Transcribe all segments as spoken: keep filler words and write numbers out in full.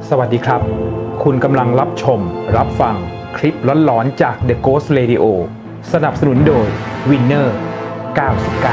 สวัสดีครับคุณกำลังรับชมรับฟังคลิปหลอนๆจาก The Ghost Radio สนับสนุนโดย Winner เก้าสิบเก้า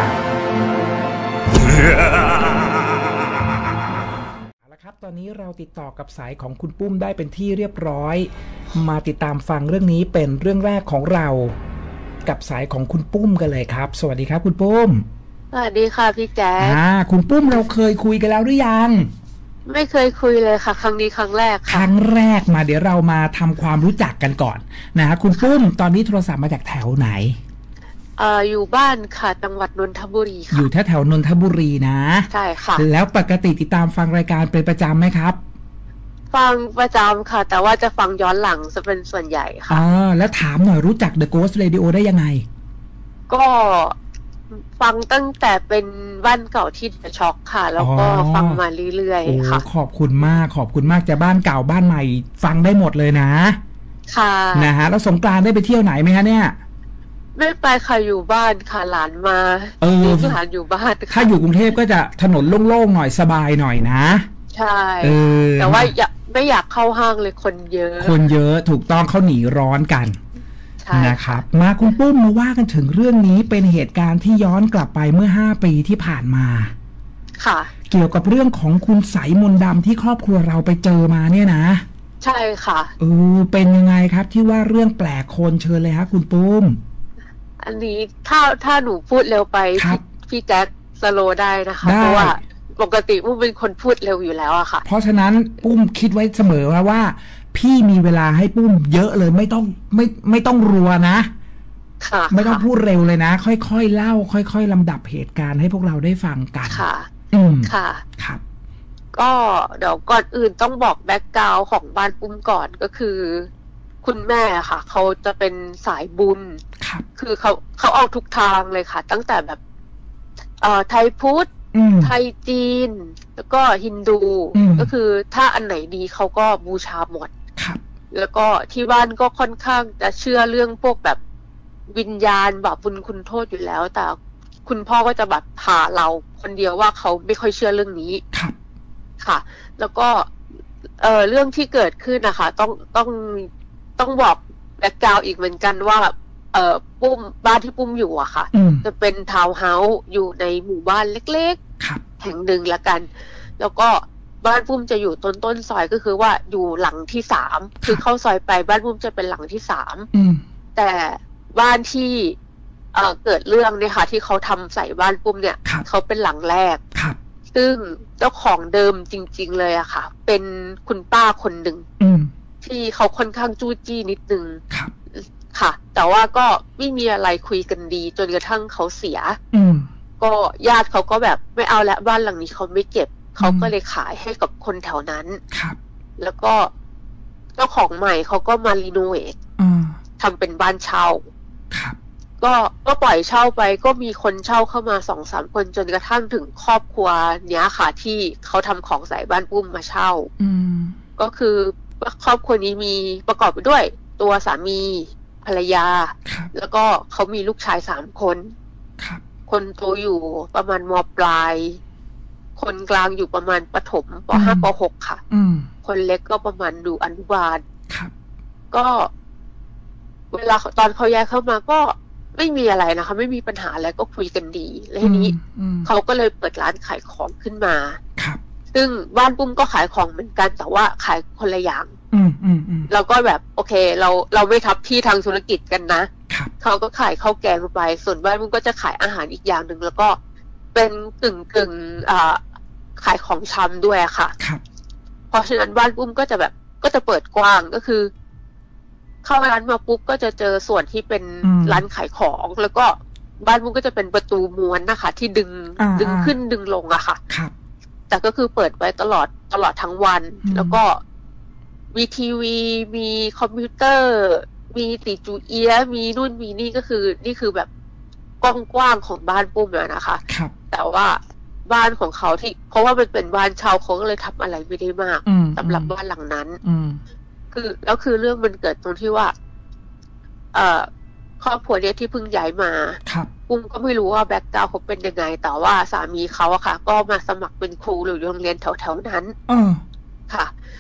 เอาละครับตอนนี้เราติดต่อกับสายของคุณปุ้มได้เป็นที่เรียบร้อยมาติดตามฟังเรื่องนี้เป็นเรื่องแรกของเรากับสายของคุณปุ้มกันเลยครับสวัสดีครับคุณปุ้มสวัสดีค่ะพี่แจ๊คอ่าคุณปุ้มเราเคยคุยกันแล้วหรือยังไม่เคยคุยเลยค่ะครั้งนี้ครั้งแรกค่ะครั้งแรกมาเดี๋ยวเรามาทำความรู้จักกันก่อนนะฮะคุณปุ้มตอนนี้โทรศัพท์มาจากแถวไหนเอ่ออยู่บ้านค่ะจังหวัดนนทบุรีค่ะอยู่แถวแถวนนทบุรีนะใช่ค่ะแล้วปกติติดตามฟังรายการเป็นประจำไหมครับฟังประจำค่ะแต่ว่าจะฟังย้อนหลังจะเป็นส่วนใหญ่ค่ะอ่าแล้วถามหน่อยรู้จัก The Ghost Radio ได้ยังไงก็ฟังตั้งแต่เป็นบ้านเก่าที่เดอะช็อคค่ะแล้วก็ฟังมาเรื่อยๆค่ะขอบคุณมากขอบคุณมากจะบ้านเก่าบ้านใหม่ฟังได้หมดเลยนะค่ะนะฮะแล้วสงกรานต์ได้ไปเที่ยวไหนไหมคะเนี่ยไม่ไปค่ะอยู่บ้านค่ะหลานมาเออหลานอยู่บ้านถ้าอยู่กรุงเทพก็จะถนนโล่งๆหน่อยสบายหน่อยนะใช่แต่ว่าอยากไม่อยากเข้าห้างเลยคนเยอะคนเยอะถูกต้องเขาหนีร้อนกันนะครับมาคุณปุ้มมาว่ากันถึงเรื่องนี้เป็นเหตุการณ์ที่ย้อนกลับไปเมื่อห้าปีที่ผ่านมาค่ะเกี่ยวกับเรื่องของคุณไสมนต์ดำที่ครอบครัวเราไปเจอมาเนี่ยนะใช่ค่ะเออเป็นยังไงครับที่ว่าเรื่องแปลกคนเชิญเลยฮะคุณปุ้มอันนี้ถ้าถ้าหนูพูดเร็วไปพี่แจ๊คสโลว์ได้นะคะเพราะว่าปกติปุ้มเป็นคนพูดเร็วอยู่แล้วอะค่ะเพราะฉะนั้นปุ้มคิดไว้เสมอว่าว่าพี่มีเวลาให้ปุ้มเยอะเลยไม่ต้องไม่ไม่ต้องรัวนะค่ะไม่ต้องพูดเร็วเลยนะค่อยๆเล่าค่อยๆลำดับเหตุการณ์ให้พวกเราได้ฟังกันค่ะอืมค่ะครับก็เดี๋ยวก่อนอื่นต้องบอกแบ็คกราวด์ของบ้านปุ้มก่อนก็คือคุณแม่ค่ะเขาจะเป็นสายบุญครับคือเขาเขาเอาทุกทางเลยค่ะตั้งแต่แบบเอ่อไทยพุทธไทยจีนแล้วก็ฮินดูก็คือถ้าอันไหนดีเขาก็บูชาหมดแล้วก็ที่บ้านก็ค่อนข้างจะเชื่อเรื่องพวกแบบวิญญาณบาปบุญคุณโทษอยู่แล้วแต่คุณพ่อก็จะแบบพาเราคนเดียวว่าเขาไม่ค่อยเชื่อเรื่องนี้ค่ะแล้วก็เอ่อเรื่องที่เกิดขึ้นนะคะต้องต้องต้องบอกแบ็คกราวด์อีกเหมือนกันว่าเอ่อปุ้มบ้านที่ปุ้มอยู่อะค่ะจะเป็นทาวน์เฮาส์อยู่ในหมู่บ้านเล็กๆแห่งหนึ่งละกันแล้วก็บ้านปุ้มจะอยู่ต้นต้นซอยก็คือว่าอยู่หลังที่สามคือเข้าซอยไปบ้านปุ้มจะเป็นหลังที่สามแต่บ้านที่เอ่อเกิดเรื่องเนี่ยค่ะที่เขาทำใส่บ้านปุ้มเนี่ยเขาเป็นหลังแรกซึ่งเจ้าของเดิมจริงๆเลยอะค่ะเป็นคุณป้าคนหนึ่งที่เขาค่อนข้างจู้จี้นิดนึงค่ะแต่ว่าก็ไม่มีอะไรคุยกันดีจนกระทั่งเขาเสียก็ญาติเขาก็แบบไม่เอาละบ้านหลังนี้เขาไม่เก็บเขาก็เลยขายให้กับคนแถวนั้นแล้วก็เจ้าของใหม่เขาก็มารีโนเวททำเป็นบ้านเช่าก็ก็ปล่อยเช่าไปก็มีคนเช่าเข้ามาสองสามคนจนกระทั่งถึงครอบครัวเนี้ยค่ะที่เขาทำของใส่บ้านปุ้มมาเช่าก็คือครอบครัวนี้มีประกอบไปด้วยตัวสามีภรรยาแล้วก็เขามีลูกชายสามคนคนโตอยู่ประมาณม.ปลายคนกลางอยู่ประมาณประถมป.ห้า ป.หก ค่ะคนเล็กก็ประมาณดูอนุบาลก็เวลาตอนเขาย้ายเข้ามาก็ไม่มีอะไรนะคะไม่มีปัญหาอะไรก็คุยกันดีแล้วทีนี้เขาก็เลยเปิดร้านขายของขึ้นมาซึ่งบ้านปุ้มก็ขายของเหมือนกันแต่ว่าขายคนละอย่างเราก็แบบโอเคเราเราไม่ทับที่ทางธุรกิจกันนะเขาก็ขายข้าวแกงไปส่วนบ้านปุ้มก็จะขายอาหารอีกอย่างหนึ่งแล้วก็เป็นกึ่งกึ่งอ่าขายของชำด้วยค่ะเพราะฉะนั้นบ้านปุ้มก็จะแบบก็จะเปิดกว้างก็คือเข้าร้านมาปุ๊บก็จะเจอส่วนที่เป็นร้านขายของแล้วก็บ้านปุ้มก็จะเป็นประตูม้วนนะคะที่ดึงดึงขึ้นดึงลงอะค่ะแต่ก็คือเปิดไว้ตลอดตลอดทั้งวันแล้วก็มีทีวีมีคอมพิวเตอร์มีติจูเอียมีนู่นมีนี่ก็คือนี่คือแบบกว้างๆของบ้านปุ้มอะนะคะแต่ว่าบ้านของเขาที่เพราะว่ามันเป็นบ้านเช่าเขาก็เลยทำอะไรไม่ได้มากสำหรับบ้านหลังนั้นคือแล้วคือเรื่องมันเกิดตรงที่ว่าเอ่อครอบครัวเนี้ยที่เพิ่งย้ายมาปุ้มก็ไม่รู้ว่าแบ็คกราวด์เขาเป็นยังไงแต่ว่าสามีเขาอะค่ะก็มาสมัครเป็นครูหรือโรงเรียนแถวๆนั้นค่ะ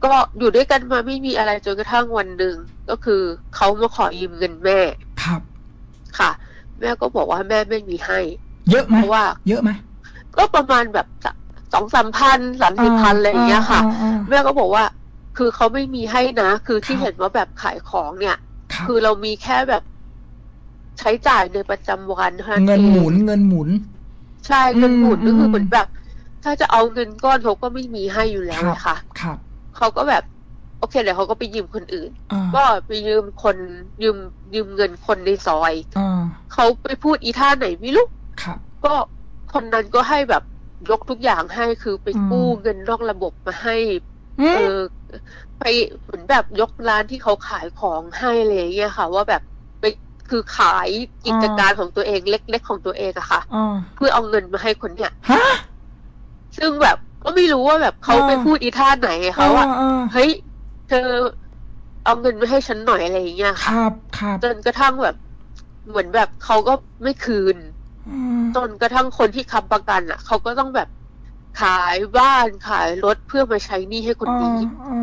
ก็อยู่ด้วยกันมาไม่มีอะไรจนกระทั่งวันหนึ่งก็คือเขามาขอยืมเงินแม่ครับค่ะแม่ก็บอกว่าแม่ไม่มีให้เยอะไหมเพราะว่าเยอะไหมก็ประมาณแบบสองสามพันสามสิบพันอะไรอย่างเงี้ยค่ะแม่ก็บอกว่าคือเขาไม่มีให้นะคือที่เห็นว่าแบบขายของเนี่ยคือเรามีแค่แบบใช้จ่ายในประจำวันเท่านั้นเองเงินหมุนเงินหมุนใช่เงินหมุนก็คือเหมือนแบบถ้าจะเอาเงินก้อนเขาก็ไม่มีให้อยู่แล้วเลยค่ะครับเขาก็แบบโอเคเดี๋ยวเขาก็ไปยืมคนอื่นก็ไปยืมคนยืมยืมเงินคนในซอยเขาไปพูดอีท่าไหนไม่รู้ก็คนนั้นก็ให้แบบยกทุกอย่างให้คือไปกู้เงินนอกระบบมาให้เออไปเหมือนแบบยกร้านที่เขาขายของให้อะไรอย่างเงี้ยค่ะว่าแบบไปคือขายกิจการของตัวเองเล็กๆของตัวเองอะค่ะเพื่อเอาเงินมาให้คนเนี้ยซึ่งแบบก็ไม่รู้ว่าแบบเขาไปพูดอีท่าไหนเขาว่าเฮ้ยเธอเอาเงินมาให้ฉันหน่อยอะไรอย่างเงี้ยค่ะจนกระทั่งแบบเหมือนแบบเขาก็ไม่คืนจนกระทั่งคนที่ค้ำประกันอ่ะเขาก็ต้องแบบขายบ้านขายรถเพื่อมาใช้หนี้ให้คนนี้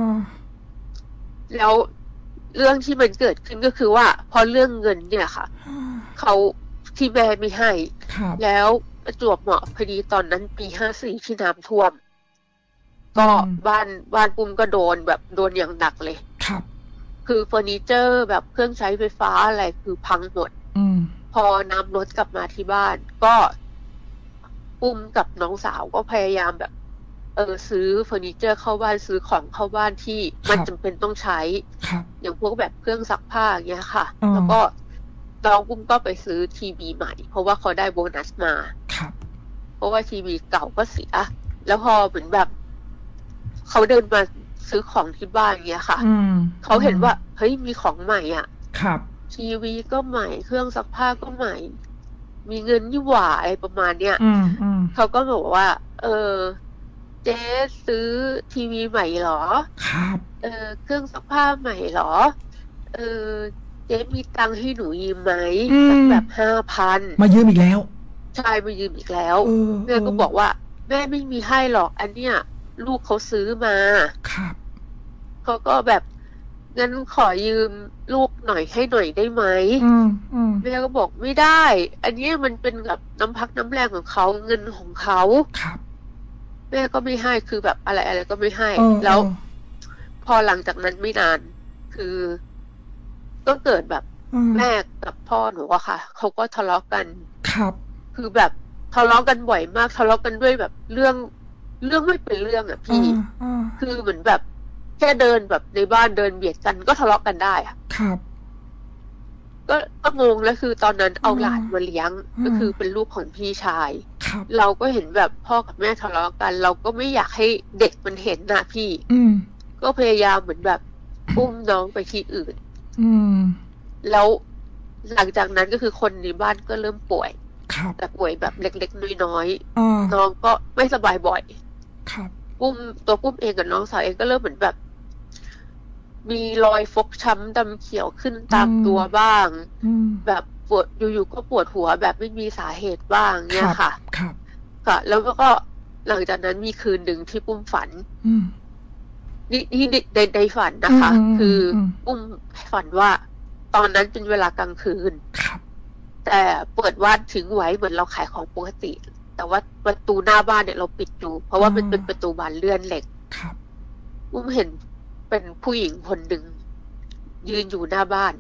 แล้วเรื่องที่มันเกิดขึ้นก็คือว่าพอเรื่องเงินเนี่ยค่ะเขาที่แม่ไม่ให้แล้วประจวบเหมาะพอดีตอนนั้นปีห้าสี่ที่น้ำท่วมก็บ้านบ้านปุ้มก็โดนแบบโดนอย่างหนักเลยครับคือเฟอร์นิเจอร์แบบเครื่องใช้ไฟฟ้าอะไรคือพังหมดพอน้ำลดกลับมาที่บ้านก็ปุ้มกับน้องสาวก็พยายามแบบเออซื้อเฟอร์นิเจอร์เข้าบ้านซื้อของเข้าบ้านที่มันจำเป็นต้องใช้อย่างพวกแบบเครื่องซักผ้าอย่างเงี้ยค่ะแล้วก็น้องปุ้มก็ไปซื้อทีวีใหม่เพราะว่าเขาได้โบนัสมาเพราะว่าทีวีเก่าก็เสียแล้วพอเหมือนแบบเขาเดินมาซื้อของที่บ้านเงี้ยค่ะเขาเห็นว่าเฮ้ยมีของใหม่อ่ะครับทีวีก็ใหม่เครื่องซักผ้าก็ใหม่มีเงินยี่หว่าอะไรประมาณเนี้ยเขาก็บอกว่าเออเจ๊ซื้อทีวีใหม่หรอครับเออเครื่องซักผ้าใหม่หรอเออเจ๊มีตังค์ให้หนูยืมไหมสักแบบห้าพันมายืมอีกแล้วใช่มายืมอีกแล้วแม่ก็บอกว่าแม่ไม่มีให้หรอกอันเนี้ยลูกเขาซื้อมาครับเขาก็แบบงั้นขอยืมลูกหน่อยให้หน่อยได้ไหมแม่ก็บอกไม่ได้อันนี้มันเป็นแบบน้ำพักน้ำแรงของเขาเงินของเขาครับแม่ก็ไม่ให้คือแบบอะไรอะไรก็ไม่ให้แล้วพอหลังจากนั้นไม่นานคือก็เกิดแบบแม่กับพ่อหนูอะค่ะเขาก็ทะเลาะกันครับคือแบบทะเลาะกันบ่อยมากทะเลาะกันด้วยแบบเรื่องเรื่องไม่เป็นเรื่องอะพี่คือเหมือนแบบแค่เดินแบบในบ้านเดินเบียดกันก็ทะเลาะกันได้อะครับก็ก็งงแล้วคือตอนนั้นเอาหลานมาเลี้ยงก็คือเป็นลูกของพี่ชายเราก็เห็นแบบพ่อกับแม่ทะเลาะกันเราก็ไม่อยากให้เด็กมันเห็นนะพี่ก็พยายามเหมือนแบบอุ้มน้องไปที่อื่นแล้วหลังจากนั้นก็คือคนในบ้านก็เริ่มป่วยแต่ป่วยแบบเล็กๆน้อยๆน้องก็ไม่สบายบ่อยปุ้มตัวปุ้มเองกับน้องสาวเองก็เริ่มเหมือนแบบมีรอยฟกช้ำดำเขียวขึ้นตามตัวบ้างแบบปวดอยู่ๆก็ปวดหัวแบบไม่มีสาเหตุบ้างเนี่ยค่ะค่ะแล้วก็หลังจากนั้นมีคืนหนึ่งที่ปุ้มฝันนี่นี่ในในฝันนะคะคือปุ้มฝันว่าตอนนั้นเป็นเวลากลางคืนแต่เปิดว่านทิ้งไว้เหมือนเราขายของปกติแต่ว่าประตูหน้าบ้านเนี่ยเราปิดอยู่เพราะว่ามันเป็นประตูบานเลื่อนเหล็กปุ้มเห็นเป็นผู้หญิงคนหนึ่งยืนอยู่หน้าบ้าน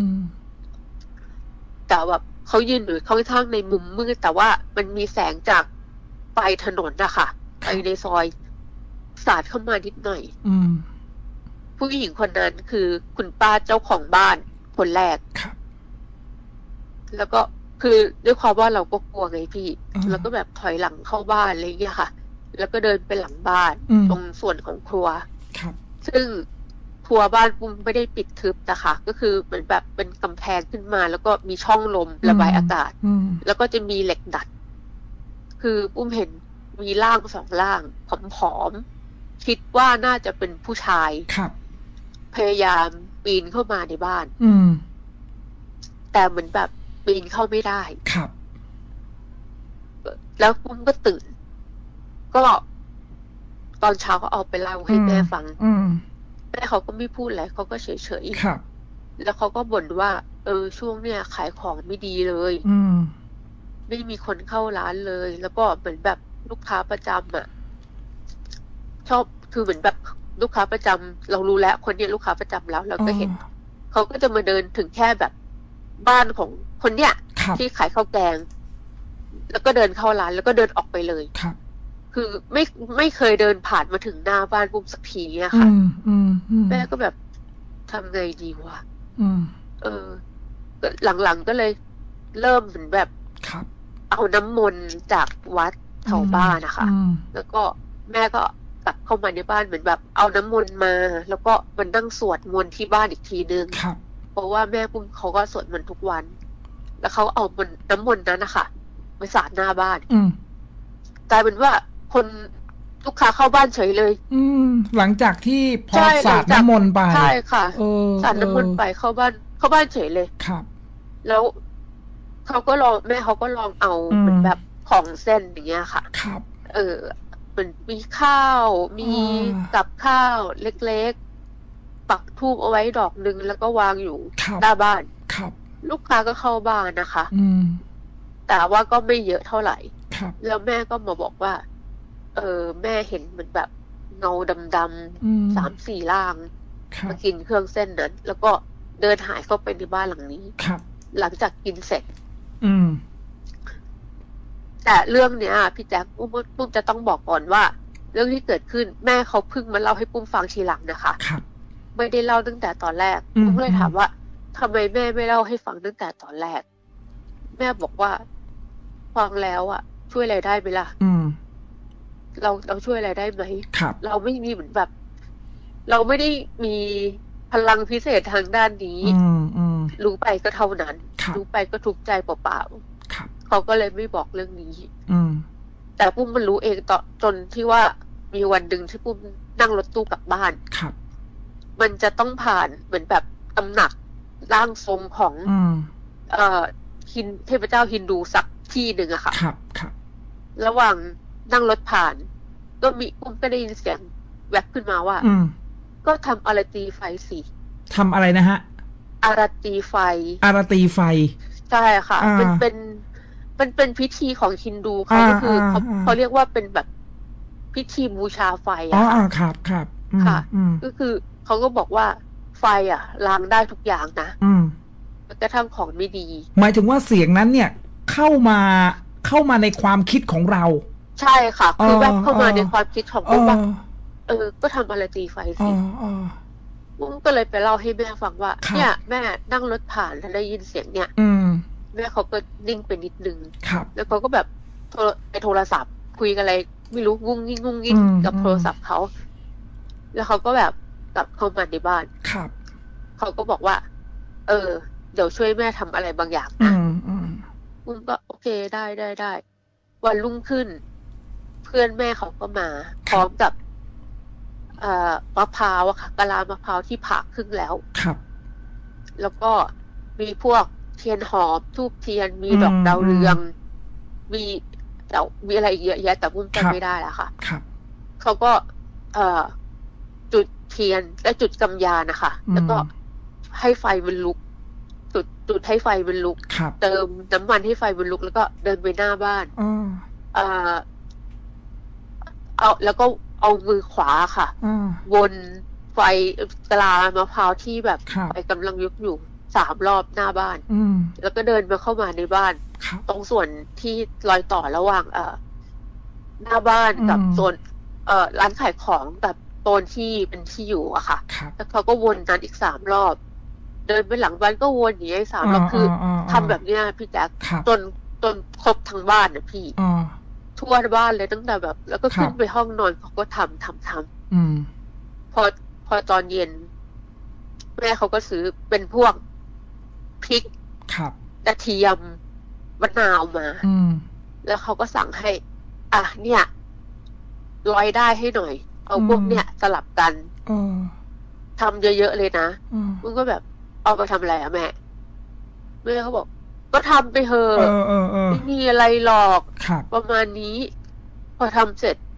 แต่แบบเขายืนอยู่ค่อนข้างในมุมมืดแต่ว่ามันมีแสงจากไฟถนนนะคะไปในซอยสาดเข้ามานิดหน่อยผู้หญิงคนนั้นคือคุณป้าเจ้าของบ้านคนแรกแล้วก็คือด้วยความว่าเราก็กลัวไงพี่แล้วก็แบบถอยหลังเข้าบ้านอะไรอย่างเงี้ยค่ะแล้วก็เดินไปหลังบ้านตรงส่วนของครัวซึ่งครัวบ้านปุ้มไม่ได้ปิดทึบนะคะก็คือเหมือนแบบเป็นกำแพงขึ้นมาแล้วก็มีช่องลมระบายอากาศแล้วก็จะมีเหล็กดัดคือปุ้มเห็นมีร่างสองร่างผอมๆคิดว่าน่าจะเป็นผู้ชายพยายามปีนเข้ามาในบ้านแต่เหมือนแบบปีนเข้าไม่ได้ครับแล้วปุ้มก็ตื่นก็ตอนเช้าก็เอาไปเล่าให้แม่ฟังแม่เขาก็ไม่พูดอะไรเขาก็เฉยๆครับแล้วเขาก็บ่นว่าเออช่วงเนี้ยขายของไม่ดีเลยอืมไม่มีคนเข้าร้านเลย แล้วก็เหมือนแบบลูกค้าประจำอ่ะชอบคือเหมือนแบบลูกค้าประจำเรารู้แล้วคนเนี้ยลูกค้าประจำแล้วเราก็เห็นเขาก็จะมาเดินถึงแค่แบบบ้านของคนเนี้ยที่ขายข้าวแกงแล้วก็เดินเข้าร้านแล้วก็เดินออกไปเลยครับคือไม่ไม่เคยเดินผ่านมาถึงหน้าบ้านปุ้มสักทีอะค่ะแม่ก็แบบทำไงดีวะเออหลังๆก็เลยเริ่มเหมือนแบบเอาน้ำมนต์จากวัดแถวบ้านนะคะแล้วก็แม่ก็กลับเข้ามาในบ้านเหมือนแบบเอาน้ำมนต์มา แล้วก็มันนั่งสวดมนต์ที่บ้านอีกทีนึงเพราะว่าแม่ปุ้มเขาก็สวดมนต์ทุกวัน แล้วเขาเอามนต์น้ำมนต์นั้นนะคะไปสาดหน้าบ้านกลายเป็นว่าคนลูกค้าเข้าบ้านเฉยเลยอืมหลังจากที่พอสาดน้ำมนต์ไปใช่ค่ะสาดน้ำมนต์ไปเข้าบ้านเข้าบ้านเฉยเลยครับแล้วเขาก็ลองแม่เขาก็ลองเอาเหมือนแบบของเส้นอย่างเงี้ยค่ะครับเออเหมือนมีข้าวมีกับข้าวเล็กๆปักธูปเอาไว้ดอกนึงแล้วก็วางอยู่หน้าบ้านครับลูกค้าก็เข้าบ้านนะคะอืมแต่ว่าก็ไม่เยอะเท่าไหร่ครับแล้วแม่ก็มาบอกว่าเออแม่เห็นเหมือนแบบเงาดำๆสามสี่ล่างมากินเครื่องเส้นนั้นแล้วก็เดินหายเข้าไปในบ้านหลังนี้ครับหลังจากกินเสร็จอืมแต่เรื่องเนี้ยพี่แจ๊คปุ้มปุ้มจะต้องบอกก่อนว่าเรื่องที่เกิดขึ้นแม่เขาเพิ่งมาเล่าให้ปุ้มฟังทีหลังนะคะครับไม่ได้เล่าตั้งแต่ตอนแรกปุ้มเลยถามว่าทำไมแม่ไม่เล่าให้ฟังตั้งแต่ตอนแรกแม่บอกว่าฟังแล้วอ่ะช่วยอะไรได้ไหมล่ะอืมเราเราช่วยอะไรได้ไหมครับเราไม่มีเหมือนแบบเราไม่ได้มีพลังพิเศษทางด้านนี้รู้ไปก็เท่านั้นรู้ไปก็ทุกข์ใจเปล่าๆเขาก็เลยไม่บอกเรื่องนี้แต่ปุ้มมันรู้เองต่อจนที่ว่ามีวันหนึ่งที่ปุ้มนั่งรถตู้กลับบ้านมันจะต้องผ่านเหมือนแบบตำหนักร่างทรงของเอ่อฮินเทพเจ้าฮินดูสักที่หนึ่งอะค่ะครับครับระหว่างนั่งรถผ่านก็มีปุ้มก็ได้ยินเสียงแวบขึ้นมาว่าก็ทำอารตีไฟสิทำอะไรนะฮะอารตีไฟอารตีไฟใช่ค่ะมันเป็นมันเป็นพิธีของฮินดูเขาก็คือเขาเขาเรียกว่าเป็นแบบพิธีบูชาไฟอะค่ะครับครับค่ะก็คือเขาก็บอกว่าไฟอ่ะล้างได้ทุกอย่างนะกระทั่งของไม่ดีหมายถึงว่าเสียงนั้นเนี่ยเข้ามาเข้ามาในความคิดของเราใช่ค่ะคือแวบเข้ามาในความคิดของเราว่าเออก็ทำอะไรตีไฟสิปุ้มก็เลยไปเล่าให้แม่ฟังว่าเนี่ยแม่นั่งรถผ่านแล้วได้ยินเสียงเนี่ยแม่เขาก็นิ่งไปนิดนึงแล้วเขาก็แบบไปโทรศัพท์คุยกันอะไรไม่รู้งุ้งงิ้งงุ้งงิ้งกับโทรศัพท์เขาแล้วเขาก็แบบกลับเข้ามาในบ้านเขาก็บอกว่าเออเดี๋ยวช่วยแม่ทำอะไรบางอย่างนะปุ้มก็โอเคได้ได้ได้วันรุ่งขึ้นเพื่อนแม่เขาก็มาพร้อมกับเอ่อมะพร้าวอะค่ะกะลามะพร้าวที่ผ่าครึ่งแล้วครับแล้วก็มีพวกเทียนหอมธูปเทียนมีดอกดาวเรืองมีแต่มีอะไรเยอะแยะแต่ปุ้มจำไม่ได้แล้วค่ะครับเขาก็เอ่อจุดเทียนและจุดกำยานนะคะแล้วก็ให้ไฟมันลุกจุดจุดให้ไฟมันลุกเติมน้ำมันให้ไฟมันลุกแล้วก็เดินไปหน้าบ้านเอ่อเอาแล้วก็เอามือขวาค่ะวนไฟกะลามะพร้าวที่แบบไฟกำลังยุบอยู่สามรอบหน้าบ้านแล้วก็เดินมาเข้ามาในบ้านตรงส่วนที่รอยต่อระหว่างเอ่อหน้าบ้านกับโซนเอ่อร้านขายของกับโซนที่เป็นที่อยู่อะค่ะแล้วเขาก็วนนั้นอีกสามรอบเดินไปหลังบ้านก็วนอย่างนี้สามรอบคือทำแบบเนี้ยพี่แจ๊คจนจนครบทั้งบ้านนะพี่ทั่วบ้านเลยตั้งแต่แบบแล้วก็ขึ้นไปห้องนอนเขาก็ทำทำทำพอพอตอนเย็นแม่เขาก็ซื้อเป็นพวกพริกกระเทียมมะนาวมาแล้วเขาก็สั่งให้อ่ะเนี่ยร้อยได้ให้หน่อยเอาพวกเนี่ยสลับกันทำเยอะๆเลยนะมึงก็แบบเอาไปทำอะไรอะแม่แม่เขาบอกก็ทำไปเถอะไม่มีอะไรหรอกประมาณนี้พอทำเสร็จ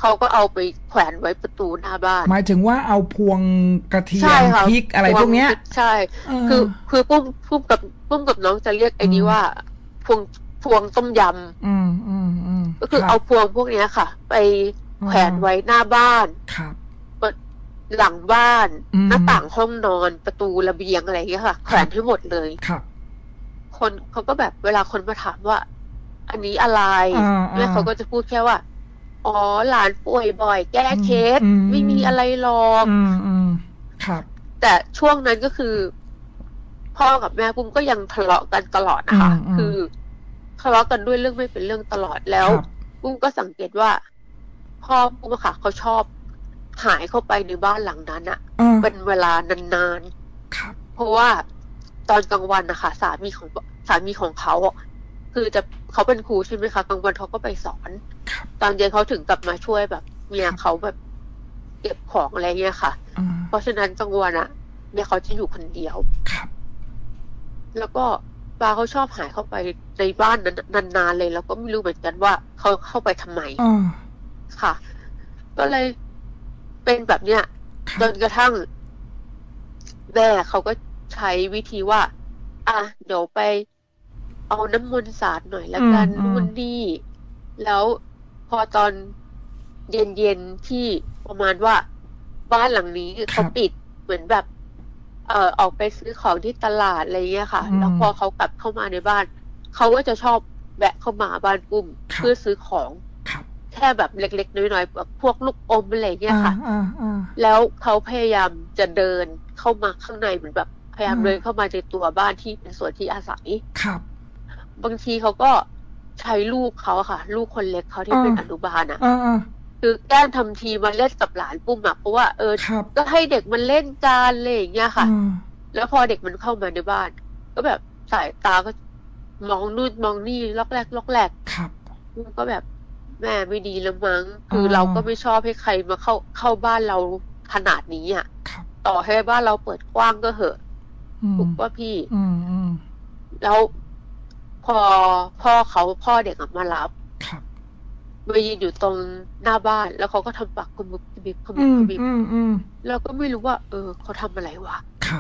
เขาก็เอาไปแขวนไว้ประตูหน้าบ้านหมายถึงว่าเอาพวงกระเทียมพริกอะไรพวกเนี้ยใช่คือคือปุ้มปุ้มกับปุ้มกับน้องจะเรียกไอ้นี้ว่าพวงพวงต้มยำอืมอืมอืมก็คือเอาพวงพวกนี้ค่ะไปแขวนไว้หน้าบ้านครับหลังบ้านหน้าต่างห้องนอนประตูระเบียงอะไรอย่างเงี้ยค่ะแขวนให้หมดเลยครับคนเขาก็แบบเวลาคนมาถามว่าอันนี้อะไรแม่เขาก็จะพูดแค่ว่าอ๋อหลานป่วยบ่อยแก้เคสไม่มีอะไรหรอกครับแต่ช่วงนั้นก็คือพ่อกับแม่ปุ้มก็ยังทะเลาะกันตลอดนะคะคือทะเลาะกันด้วยเรื่องไม่เป็นเรื่องตลอดแล้วปุ้มก็สังเกตว่าพ่อปุ้มค่ะเขาชอบหายเข้าไปในบ้านหลังนั้นอะเป็นเวลานานๆเพราะว่าตอนกลางวันนะคะสามีของสามีของเขาคือจะเขาเป็นครูใช่ไหมคะกลางวันเขาก็ไปสอนตอนเย็นเขาถึงกลับมาช่วยแบบเมียเขาแบบเก็บของอะไรเงี้ยค่ะเพราะฉะนั้นกลางวันอะเมียเขาจะอยู่คนเดียวแล้วก็ป้าเขาชอบหายเข้าไปในบ้านนั้นนานๆเลยแล้วก็ไม่รู้เหมือนกันว่าเขาเข้าไปทำไมค่ะก็เลยเป็นแบบเนี้ยจนกระทั่งแม่เขาก็ใช้วิธีว่าอ่ะเดี๋ยวไปเอาน้ำมนต์สาดหน่อยแล้วกันนู่นนี่แล้วพอตอนเย็นๆที่ประมาณว่าบ้านหลังนี้เขาปิดเหมือนแบบเอ่อออกไปซื้อของที่ตลาดอะไรเงี้ยค่ะแล้วพอเขากลับเข้ามาในบ้านเขาก็จะชอบแวะเข้ามาบ้านปุ้มเพื่อซื้อของแค่แบบเล็กๆน้อยๆแบบพวกลูกอมอะไรเงี้ยค่ะแล้วเขาพยายามจะเดินเข้ามาข้างในเหมือนแบบพยายามเดินเข้ามาในตัวบ้านที่เป็นส่วนที่อาศัยครับบางทีเขาก็ใช้ลูกเขาค่ะลูกคนเล็กเขาที่เป็นอนุบาลอ่ะคือแกล้งทำทีมาเล่นกับหลานปุ้มอ่ะเพราะว่าเออก็ให้เด็กมันเล่นกันอะไรอย่างเงี้ยค่ะแล้วพอเด็กมันเข้ามาในบ้านก็แบบสายตาก็มองนู่นมองนี่ล็อกแรกล็อกแรกก็แบบแม่ไม่ดีแล้วมั้งคือเราก็ไม่ชอบให้ใครมาเข้าเข้าบ้านเราขนาดนี้อ่ะต่อให้บ้านเราเปิดกว้างก็เหอะถูกป่ะพี่แล้วพอพ่อเขาพ่อเด็กมารับมายืนอยู่ตรงหน้าบ้านแล้วเขาก็ทำปากขมุบขมิบขมุบขมิบแล้วก็ไม่รู้ว่าเออเขาทำอะไรวะ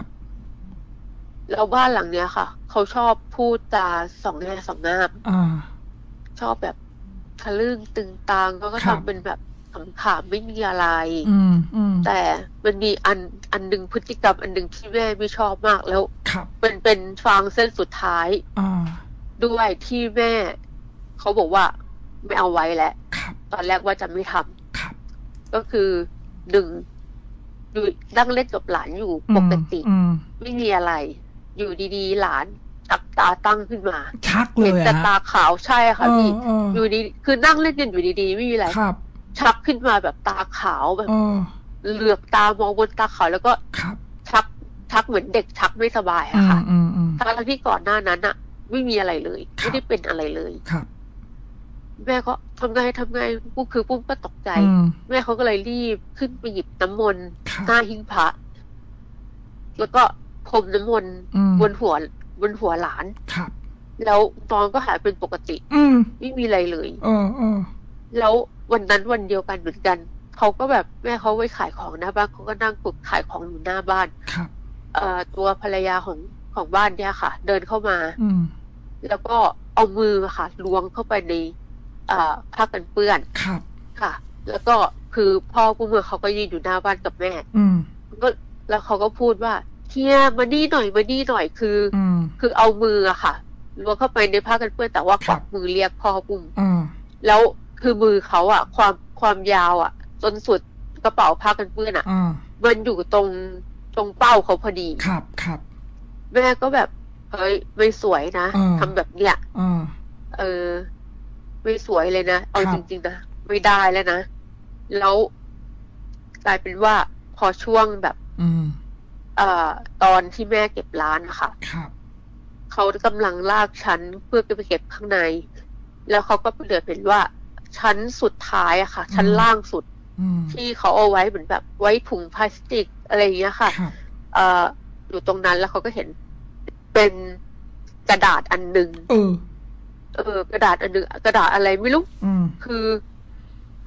แล้วบ้านหลังเนี้ยค่ะเขาชอบพูดจาสองแง่สองงามชอบแบบทะลึ่งตึงตังเขาก็ทำเป็นแบบขำๆไม่มีอะไรแต่มันมีอันอันหนึ่งพฤติกรรมอันหนึ่งที่แม่ไม่ชอบมากแล้วเป็นเป็นฟางเส้นสุดท้ายด้วยที่แม่เขาบอกว่าไม่เอาไว้แล้วตอนแรกว่าจะไม่ทำก็คือหนึ่งอยู่นั่งเล่นกับหลานอยู่ปกติไม่มีอะไรอยู่ดีๆหลานชักตาตั้งขึ้นมาชักเลยเห็นแต่ตาขาวใช่ค่ะพี่อยู่ดีคือนั่งเล่นกันอยู่ดีๆไม่มีอะไรชักขึ้นมาแบบตาขาวแบบเหลือกตามองบนตาขาวแล้วก็ชักชักเหมือนเด็กชักไม่สบายอะค่ะทั้งที่ก่อนหน้านั้นอะไม่มีอะไรเลยไม่ได้เป็นอะไรเลยแม่ก็ทำไงทำไงปุ๊บคือปุ๊บก็ตกใจแม่เขาก็เลยรีบขึ้นไปหยิบน้ำมนต์หน้าหิ้งพระแล้วก็พรมน้ำมนต์บนหัวบนหัวหลานแล้วน้องก็หายเป็นปกติไม่มีอะไรเลยแล้ววันนั้นวันเดียวกันเหมือนกันเขาก็แบบแม่เขาไปขายของหน้าบ้านเขาก็นั่งฝึกขายของอยู่หน้าบ้านเอ่อตัวภรรยาของของบ้านเนี่ยค่ะเดินเข้ามาแล้วก็เอามือค่ะล้วงเข้าไปในอ่าผ้ากันเปื้อนค่ะแล้วก็คือพ่อผู้เมื่อเขาก็ยืนอยู่หน้าบ้านกับแม่ก็แล้วเขาก็พูดว่าเฮียมานี่หน่อยมานี่หน่อยคือคือเอามืออะค่ะล้วงเข้าไปในผ้ากันเปื้อนแต่ว่ากวักมือเรียกพ่อปุ้มแล้วคือมือเขาอะความความยาวอะจนสุดกระเป๋าผ้ากันเปื้อนอะมันอยู่ตรงตรงเป้าเขาพอดีครับครับแม่ก็แบบเฮ้ยไม่สวยนะทำแบบเนี้ยเออไม่สวยเลยนะเอาจริงๆนะไม่ได้แล้วนะแล้วกลายเป็นว่าพอช่วงแบบเอ่อตอนที่แม่เก็บร้านนะคะเขากำลังลากชั้นเพื่อไปเก็บข้างในแล้วเขาก็เหลือเห็นว่าชั้นสุดท้ายอะค่ะชั้นล่างสุดที่เขาเอาไว้เหมือนแบบไว้ถุงพลาสติกอะไรอย่างเงี้ยค่ะเอ่ออยู่ตรงนั้นแล้วเขาก็เห็นเป็นกระดาษอันหนึ่งเออ เออกระดาษอันหนึ่งกระดาษอะไรไม่รู้คือพอ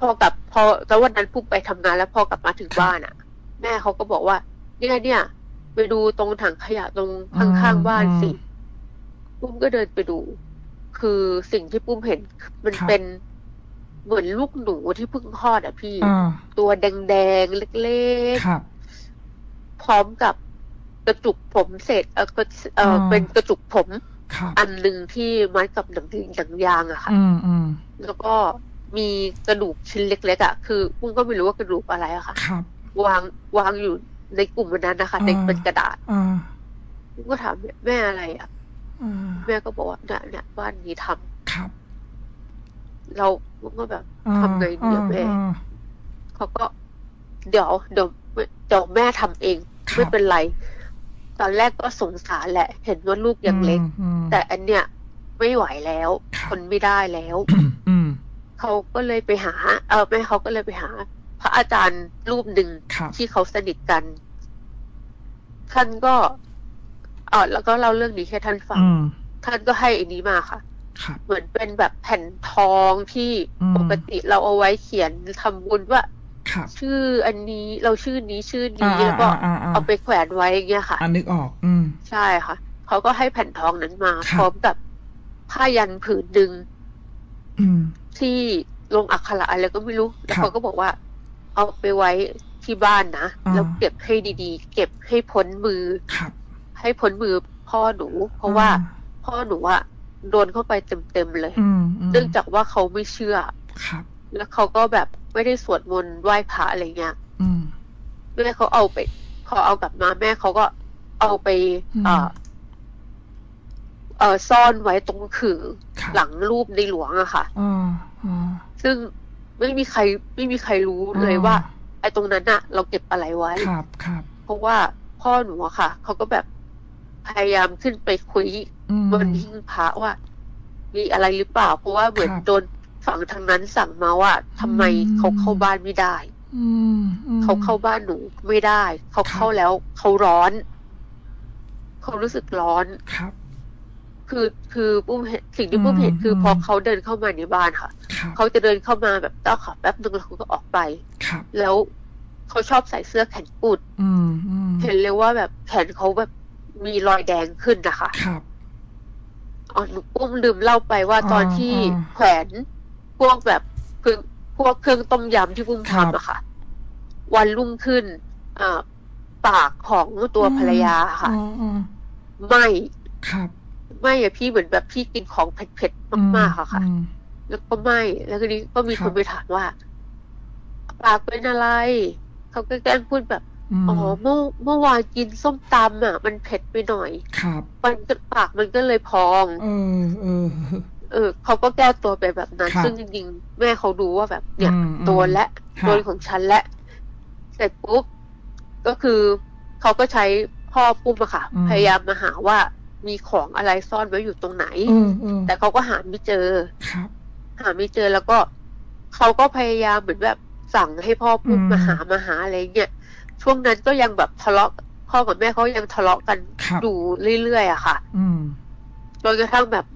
อกลับพอแล้ววันนั้นปุ๊บไปทำงานแล้วพอกลับมาถึงบ้านอ่ะแม่เขาก็บอกว่าเนี่ยเนี่ยไปดูตรงถังขยะตรงข้างๆบ้านสิปุ้มก็เดินไปดู คือสิ่งที่ปุ้มเห็นมันเป็นเหมือนลูกหนูที่เพิ่งคลอดอ่ะพี่ตัวแดงๆเล็กๆพร้อมกับกระจุกผมเศษเออเออเป็นกระจุกผมอันหนึ่งที่มัดกับหนังหนังยางอะค่ะแล้วก็มีกระดูกชิ้นเล็กๆอะคือปุ้มก็ไม่รู้ว่ากระดูกอะไรอะค่ะวางวางอยู่ในกลุ่มนั้นนะคะในเป็นกระดาษปุ้มก็ถามแม่อะไรอะแม่ก็บอกว่าเนี่ยเนี่ยบ้านนี้ทำเราปุ้มก็แบบทำไงดีแม่เขาก็เดี๋ยวเดี๋ยวเดี๋ยวแม่ทำเองไม่เป็นไรตอนแรกก็สงสารแหละเห็นว่าลูกยังเล็กแต่อันเนี้ยไม่ไหวแล้วทนไม่ได้แล้วเขาก็เลยไปหาเออแม่เขาก็เลยไปหาพระอาจารย์รูปหนึ่งที่เขาสนิทกันท่านก็เออแล้วก็เล่าเรื่องนี้ให้ท่านฟังท่านก็ให้อันนี้มาค่ะเหมือนเป็นแบบแผ่นทองที่ปกติเราเอาไว้เขียนทำบุญว่าชื่ออันนี้เราชื่อนี้ชื่อนี้แล้วก็เอาไปแขวนไว้อย่างเงี้ยค่ะอันนึกออกอืมใช่ค่ะเขาก็ให้แผ่นทองนั้นมาพร้อมกับผ้ายันผืนหนึ่งที่ลงอักขระอะไรก็ไม่รู้แล้วเขาก็บอกว่าเอาไปไว้ที่บ้านนะแล้วเก็บให้ดีๆเก็บให้พ้นมือให้พ้นมือพ่อหนูเพราะว่าพ่อหนูอะโดนเข้าไปเต็มๆเลยเนื่องจากว่าเขาไม่เชื่อแล้วเขาก็แบบไม่ได้สวดมนต์ไหว้พระอะไรเงี้ยแม่เขาเอาไปพอเอากลับมาแม่เขาก็เอาไปเอ่อเอ่อซ่อนไว้ตรงขื่อหลังรูปในหลวงอะค่ะซึ่งไม่มีใครไม่มีใครรู้เลยว่าไอ้ตรงนั้นอะเราเก็บอะไรไว้เพราะว่าพ่อหนูอะค่ะเขาก็แบบพยายามขึ้นไปคุยบนหิ้งพระว่ามีอะไรหรือเปล่าเพราะว่าเหมือนโดนฝั่งทางนั้นสั่งมาว่าทำไมเขาเข้าบ้านไม่ได้เขาเข้าบ้านหนูไม่ได้เขาเข้าแล้วเขาร้อนเขารู้สึกร้อนครับคือคือปุ้มเห็นสิ่งที่ปุ้มเห็นคือพอเขาเดินเข้ามาในบ้านค่ะเขาจะเดินเข้ามาแบบต้าขาแป๊บนึงแล้วเขาก็ออกไปแล้วเขาชอบใส่เสื้อแขนกุดเห็นเลยว่าแบบแขนเขาแบบมีรอยแดงขึ้นนะคะอ๋อหนูปุ้มลืมเล่าไปว่าตอนที่แขวนพวกแบบคือพวกเครื่องต้มยำที่ปุ้มทำอะค่ะวันรุ่งขึ้นอ่าปากของตัวภรรยาค่ะไม่ไม่อะพี่เหมือนแบบพี่กินของเผ็ดๆมากๆค่ะค่ะแล้วก็ไม่แล้วทีนี้ก็มีคนไปถามว่าปากเป็นอะไรเขาก็แกล้งพูดแบบอ๋อเมื่อเมื่อวานกินส้มตำอ่ะมันเผ็ดไปหน่อยครับมันปากมันก็เลยพองเออเออเออเขาก็แก้ตัวไปแบบนั้นซึ่งจริงๆแม่เขาดูว่าแบบเนี่ยโดนและโดนของฉันและเสร็จปุ๊บก็คือเขาก็ใช้พ่อปุ้มอะค่ะพยายามมาหาว่ามีของอะไรซ่อนไว้อยู่ตรงไหนแต่เขาก็หาไม่เจอหาไม่เจอแล้วก็เขาก็พยายามเหมือนแบบสั่งให้พ่อปุ้มมาหามาหาอะไรเงี้ยช่วงนั้นก็ยังแบบทะเลาะพ่อกับแม่เขายังทะเลาะกันอยู่เรื่อยๆอะค่ะจนกระทั่งแบบ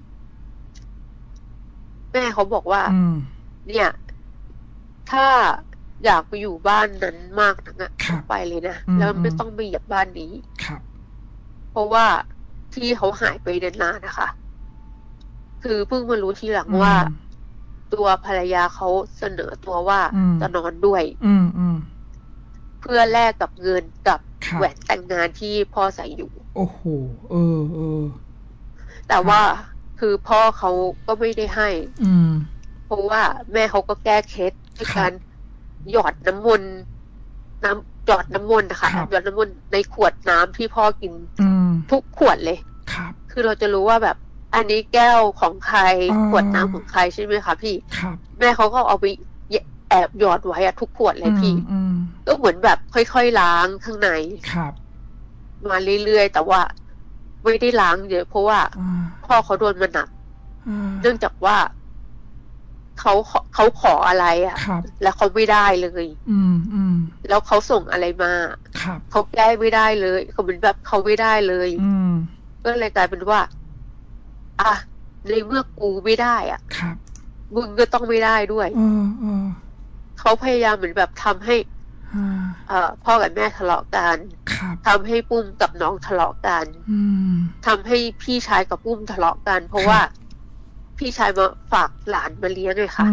แม่เขาบอกว่าเนี่ยถ้าอยากไปอยู่บ้านนั้นมากนักอะไปเลยนะแล้วไม่ต้องไปเหยียบบ้านนี้เพราะว่าที่เขาหายไปนานๆนะคะคือเพิ่งมารู้ทีหลังว่าตัวภรรยาเขาเสนอตัวว่าจะนอนด้วยเพื่อแลกกับเงินกับแหวนแต่งงานที่พ่อใส่อยู่โอ้โหเออเออแต่ว่าคือพ่อเขาก็ไม่ได้ให้เพราะว่าแม่เขาก็แก้เคล็ดด้วยการหยอดน้ำมนต์น้ำหยอดน้ำมนต์นะคะหยอดน้ำมนต์ในขวดน้ำที่พ่อกินทุกขวดเลยคือเราจะรู้ว่าแบบอันนี้แก้วของใครขวดน้ำของใครใช่ไหมคะพี่แม่เขาก็เอาไปแอบหยอดไว้อะทุกขวดเลยพี่ก็เหมือนแบบค่อยๆล้างข้างในมาเรื่อยๆแต่ว่าไม่ได้ล้างเยอะเพราะว่าพ่อเขาโดนมันหนักเนื่องจากว่าเขาเขาขออะไรอ่ะแล้วเขาไม่ได้เลยแล้วเขาส่งอะไรมาเขาแก้ไม่ได้เลยเขาเหมือนแบบเขาไม่ได้เลยก็เลยกลายเป็นว่าอ่ะในเมื่อกูไม่ได้อ่ะมึงก็ต้องไม่ได้ด้วยเขาพยายามเหมือนแบบทำให้เอ่อพ่อกับแม่ทะเลาะกันทำให้ปุ้มกับน้องทะเลาะกันทำให้พี่ชายกับปุ้มทะเลาะกันเพราะว่าพี่ชายมาฝากหลานมาเลี้ยงเลยค่ะ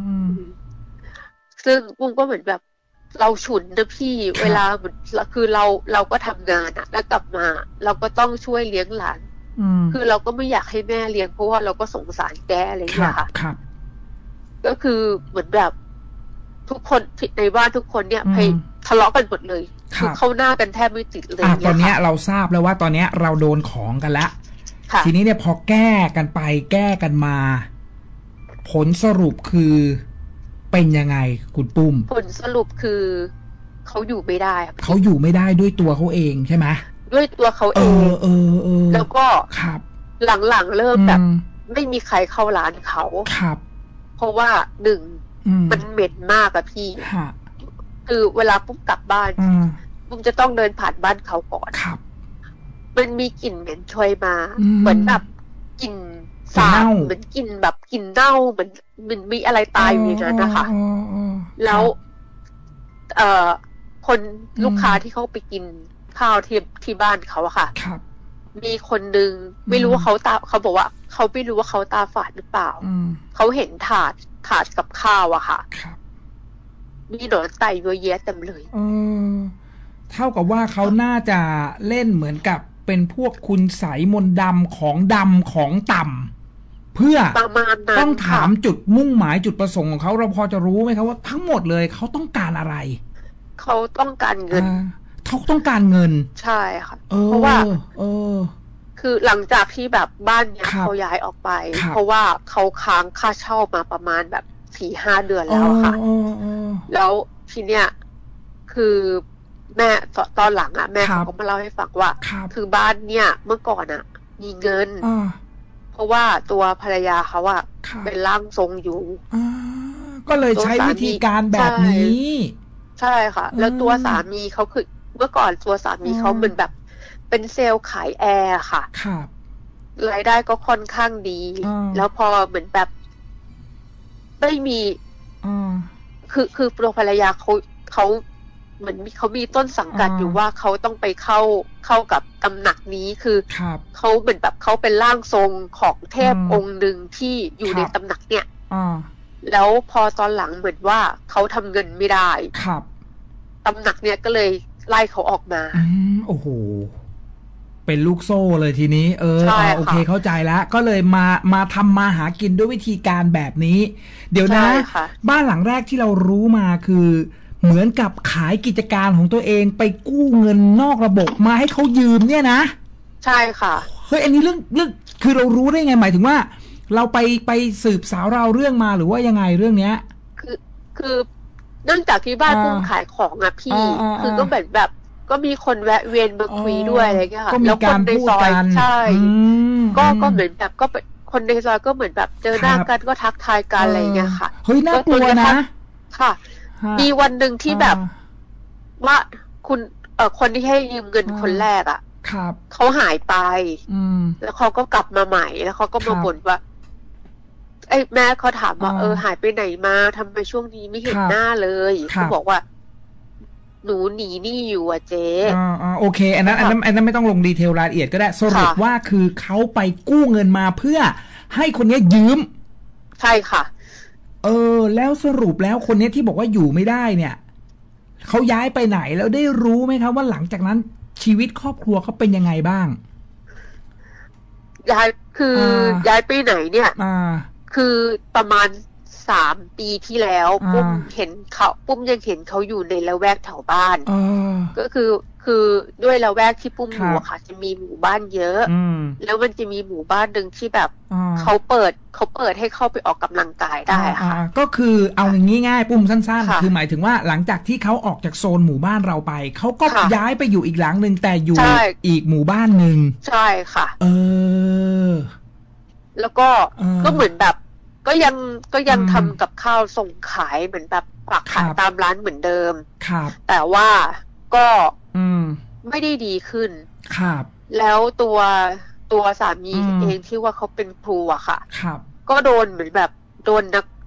ซึ่งปุ้มก็เหมือนแบบเราฉุนนะพี่เวลาเหมือนคือเราเราก็ทำงานอะแล้วกลับมาเราก็ต้องช่วยเลี้ยงหลานคือเราก็ไม่อยากให้แม่เลี้ยงเพราะว่าเราก็สงสารแกอะไรอย่างเงี้ยค่ะก็คือเหมือนแบบทุกคนในบ้านทุกคนเนี่ยไปทะเลาะกันหมดเลยคือเข้าหน้ากันแทบไม่ติดเลยตอนนี้เราทราบแล้วว่าตอนนี้เราโดนของกันแล้วทีนี้เนี่ยพอแก้กันไปแก้กันมาผลสรุปคือเป็นยังไงคุณปุ้มผลสรุปคือเขาอยู่ไม่ได้เขาอยู่ไม่ได้ด้วยตัวเขาเองใช่ไหมด้วยตัวเขาเองเออเออแล้วก็ครับหลังๆเริ่มแบบไม่มีใครเข้าร้านเขาครับเพราะว่าหนึ่งมันเหม็นมากอะพี่คือเวลาปุ้มกลับบ้านปุ้มจะต้องเดินผ่านบ้านเขาก่อนครับมันมีกลิ่นเหม็นช่วยมาเหมือนแบบกลิ่นสาบเหมือนกลิ่นแบบกลิ่นเน่าเหมือนมันมีอะไรตายอยู่ในนั้นนะคะแล้วเอ่อคนลูกค้าที่เขาไปกินข้าวที่ที่บ้านเขาอะค่ะมีคนนึงไม่รู้ว่าเขาตาเขาบอกว่าเขาไม่รู้ว่าเขาตาฝาดหรือเปล่าเขาเห็นถาดถาดกับข้าวอะค่ะมีหนอนไต่เยอะแยะเต็มเลยเออเท่ากับว่าเขาน่าจะเล่นเหมือนกับเป็นพวกคุณไสมนต์ดำของดำของต่ำเพื่อต้องถามจุดมุ่งหมายจุดประสงค์ของเขาเราพอจะรู้ไหมครับว่าทั้งหมดเลยเขาต้องการอะไรเขาต้องการเงินเขาต้องการเงินใช่ค่ะเพราะว่าเออคือหลังจากที่แบบบ้านเนี้ยเขาย้ายออกไปเพราะว่าเขาค้างค่าเช่ามาประมาณแบบสี่ห้าเดือนแล้วค่ะแล้วทีเนี้ยคือแม่ตอนหลังอ่ะแม่เขาก็มาเล่าให้ฟังว่าคือบ้านเนี่ยเมื่อก่อนอ่ะมีเงินเพราะว่าตัวภรรยาเขาอ่ะเป็นร่างทรงอยู่ก็เลยใช้วิธีการแบบนี้ใช่ค่ะแล้วตัวสามีเขาคือเมื่อก่อนตัวสามีเขาเหมือนแบบเป็นเซลล์ขายแอร์ค่ะรายได้ก็ค่อนข้างดีแล้วพอเหมือนแบบไม่มีคือคือตัวภรรยาเขาเขาเหมือนเขามีต้นสังกัดอยู่ว่าเขาต้องไปเข้าเข้ากับตำหนักนี้คือเขาเหมือนแบบเขาเป็นร่างทรงของเทพองค์หนึ่งที่อยู่ในตำหนักเนี่ยแล้วพอตอนหลังเหมือนว่าเขาทำเงินไม่ได้ตำหนักเนี่ยก็เลยไล่เขาออกมาโอ้โหเป็นลูกโซ่เลยทีนี้เออโอเคเข้าใจแล้วก็เลยมามาทำมาหากินด้วยวิธีการแบบนี้เดี๋ยวนะบ้านหลังแรกที่เรารู้มาคือเหมือนกับขายกิจการของตัวเองไปกู้เงินนอกระบบมาให้เขายืมเนี่ยนะใช่ค่ะเฮ้ยอันนี้เรื่องเรื่องคือเรารู้ได้ไงหมายถึงว่าเราไปไปสืบสาวเราเรื่องมาหรือว่ายังไงเรื่องเนี้ยคือคือเนื่องจากที่บ้านปุ้มขายของอะพี่คือก็แบบแบบก็มีคนแวะเวียนมาคุยด้วยอะไรเงี้ยค่ะแล้วคนในซอยใช่ก็ก็เหมือนแบบก็เป็นคนในซอยก็เหมือนแบบเจอหน้ากันก็ทักทายกันอะไรเงี้ยค่ะเฮ้ยน่ากลัวนะค่ะมีวันหนึ่งที่แบบว่าคุณเอ่อคนที่ให้ยืมเงินคนแรกอ่ะเขาหายไปแล้วเขาก็กลับมาใหม่แล้วเขาก็มาบ่นว่าไอ้แม่เขาถามว่าเออหายไปไหนมาทำไมช่วงนี้ไม่เห็นหน้าเลยเขาบอกว่าหนูหนีหนี้อยู่อ่ะเจ๊อ่าโอเคอันนั้นอันนั้นอันนั้นไม่ต้องลงดีเทลรายละเอียดก็ได้สรุปว่าคือเขาไปกู้เงินมาเพื่อให้คนนี้ยืมใช่ค่ะเออแล้วสรุปแล้วคนนี้ที่บอกว่าอยู่ไม่ได้เนี่ยเขาย้ายไปไหนแล้วได้รู้ไหมครับว่าหลังจากนั้นชีวิตครอบครัวเขาเป็นยังไงบ้างย้ายคือย้ายไปไหนเนี่ยคือประมาณสามปีที่แล้วปุ้มเห็นเขาปุ้มยังเห็นเขาอยู่ในละแวกแถวบ้านก็คือคือด้วยละแวกที่ปุ้มอยู่ค่ะจะมีหมู่บ้านเยอะแล้วมันจะมีหมู่บ้านหนึ่งที่แบบเขาเปิดเขาเปิดให้เข้าไปออกกำลังกายได้ค่ะก็คือเอาอย่างนี้ง่ายปุ้มสั้นๆคือหมายถึงว่าหลังจากที่เขาออกจากโซนหมู่บ้านเราไปเขาก็ย้ายไปอยู่อีกหลังหนึ่งแต่อยู่อีกหมู่บ้านหนึ่งใช่ค่ะเออแล้วก็ก็เหมือนแบบก็ยังก็ยังทำกับข้าวส่งขายเหมือนแบบฝากขายตามร้านเหมือนเดิมครับแต่ว่าก็ไม่ได้ดีขึ้นครับแล้วตัวตัวสามีเองที่ว่าเขาเป็นครูอะค่ะครับก็โดนเหมือนแบบโดนนัก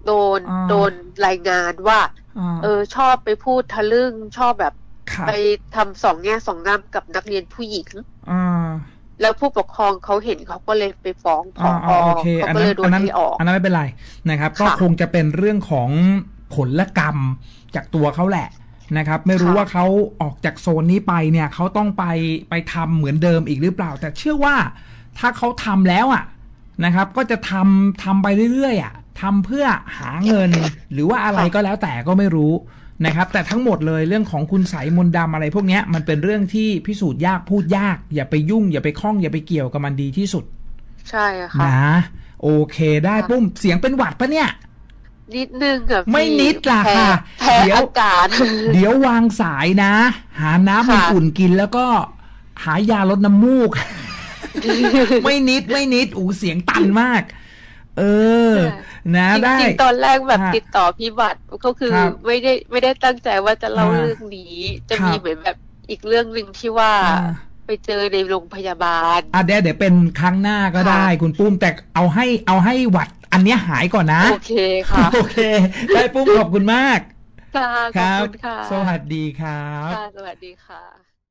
โดนโดนรายงานว่าเออชอบไปพูดทะลึ่งชอบแบบไปทำสองแง่สองงามกับนักเรียนผู้หญิงแล้วผู้ปกครองเขาเห็นเขาก็เลยไปฟ้องผอ.เขาก็เลยโดนที่ออกอันนั้นไม่เป็นไรนะครับก็คงจะเป็นเรื่องของผลกรรมจากตัวเขาแหละนะครับไม่รู้ว่าเขาออกจากโซนนี้ไปเนี่ยเขาต้องไปไปทำเหมือนเดิมอีกหรือเปล่าแต่เชื่อว่าถ้าเขาทำแล้วอ่ะนะครับก็จะทำทำไปเรื่อยๆอ่ะทำเพื่อหาเงินหรือว่าอะไรก็แล้วแต่ก็ไม่รู้นะครับแต่ทั้งหมดเลยเรื่องของคุณไสมนต์ดำอะไรพวกนี้มันเป็นเรื่องที่พิสูจน์ยากพูดยากอย่าไปยุ่งอย่าไปคล้องอย่าไปเกี่ยวกับมันดีที่สุดใช่ค่ะนะโอเคได้ปุ้มเสียงเป็นหวัดปะเนี่ยนิดนึงกับไม่นิดล่ะค่ะเดี๋ยวอากาศเดี๋ยววางสายนะหาน้ำอุ่นๆกินแล้วก็หายาลดน้ำมูกไม่นิดไม่นิดอูเสียงตันมากเออนะได้จริงๆตอนแรกแบบติดต่อพี่บัตรก็คือไม่ได้ไม่ได้ตั้งใจว่าจะเล่าเรื่องนี้จะมีเหมือนแบบอีกเรื่องหนึ่งที่ว่าไปเจอในโรงพยาบาลอ่ะเดี๋ยวเดี๋ยวเป็นครั้งหน้าก็ได้คุณปุ้มแต่เอาให้เอาให้หวัดอันนี้หายก่อนนะโอเคค่ะโอเคได้ปุ้มขอบคุณมากค่ะขอบคุณค่ะสวัสดีครับค่ะสวัสดีค่ะ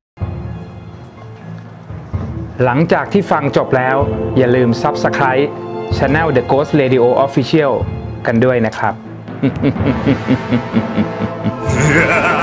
หลังจากที่ฟังจบแล้วอย่าลืม Subscribe Channel The Ghost Radio Official กันด้วยนะครับ